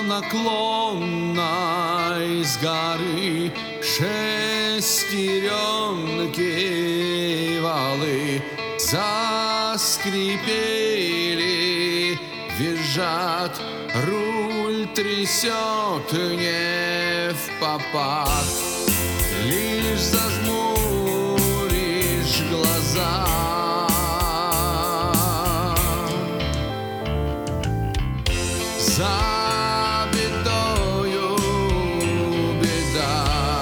наклонной с горы шестеренки валы заскрипели, визжат, руль трясет не впопад. Лишь зажмуришь глаза, за бедою беда.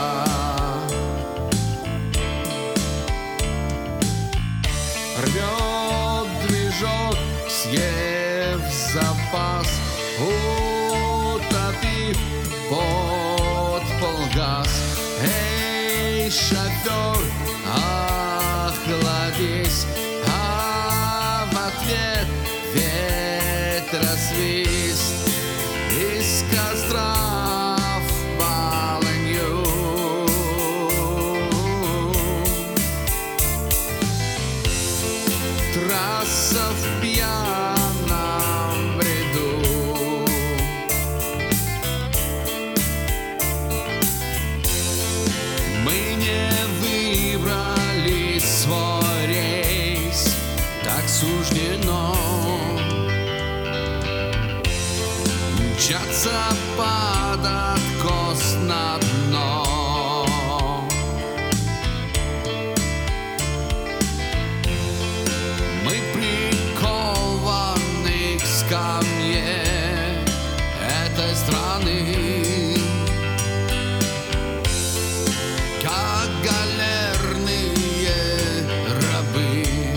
Рвет движок, съев запас, утопив под полгаз. Эй, шофер, охладись, а в ответ ветросвист из костра в полынью. Трасса в пьяном бреду. Мы не выбрали свой рейс, так суждено. Мчаться под откос на дно. Мы прикованы к скамье этой страны, как галерные рабы.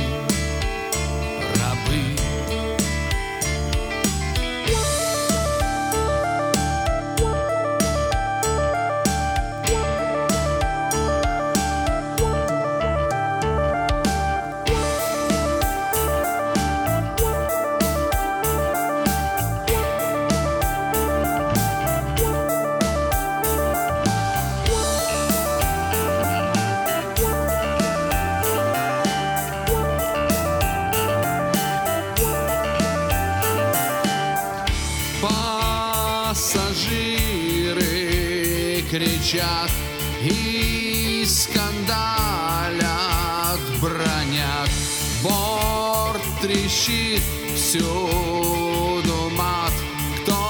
Пассажиры кричат и скандалят, бронят. Борт трещит, всюду мат. Кто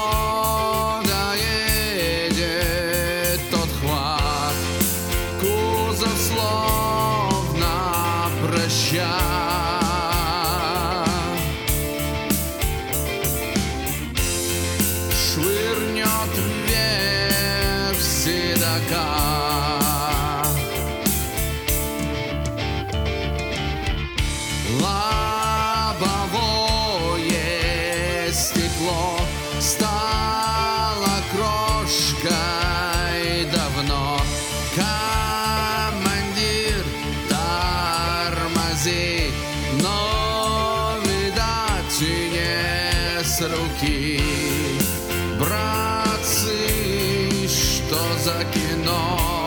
доедет, тот хват. Кузов словно прощает. Швырнет вверх седока. Лобовое стекло стало крошкой давно. Командир, тормози, но, видать, и не с руки. Братцы, что за кино?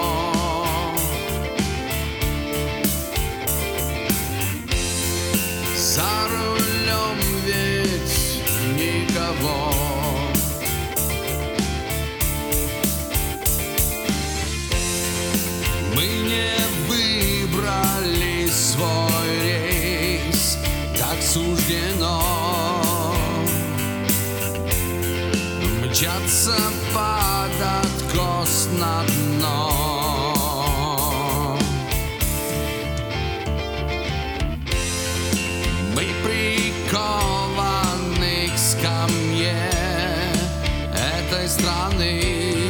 За рулем ведь никого. Мы не выбрали свой рейс, так суждено. Мчаться под откос на дно. Мы прикованы к скамье этой страны,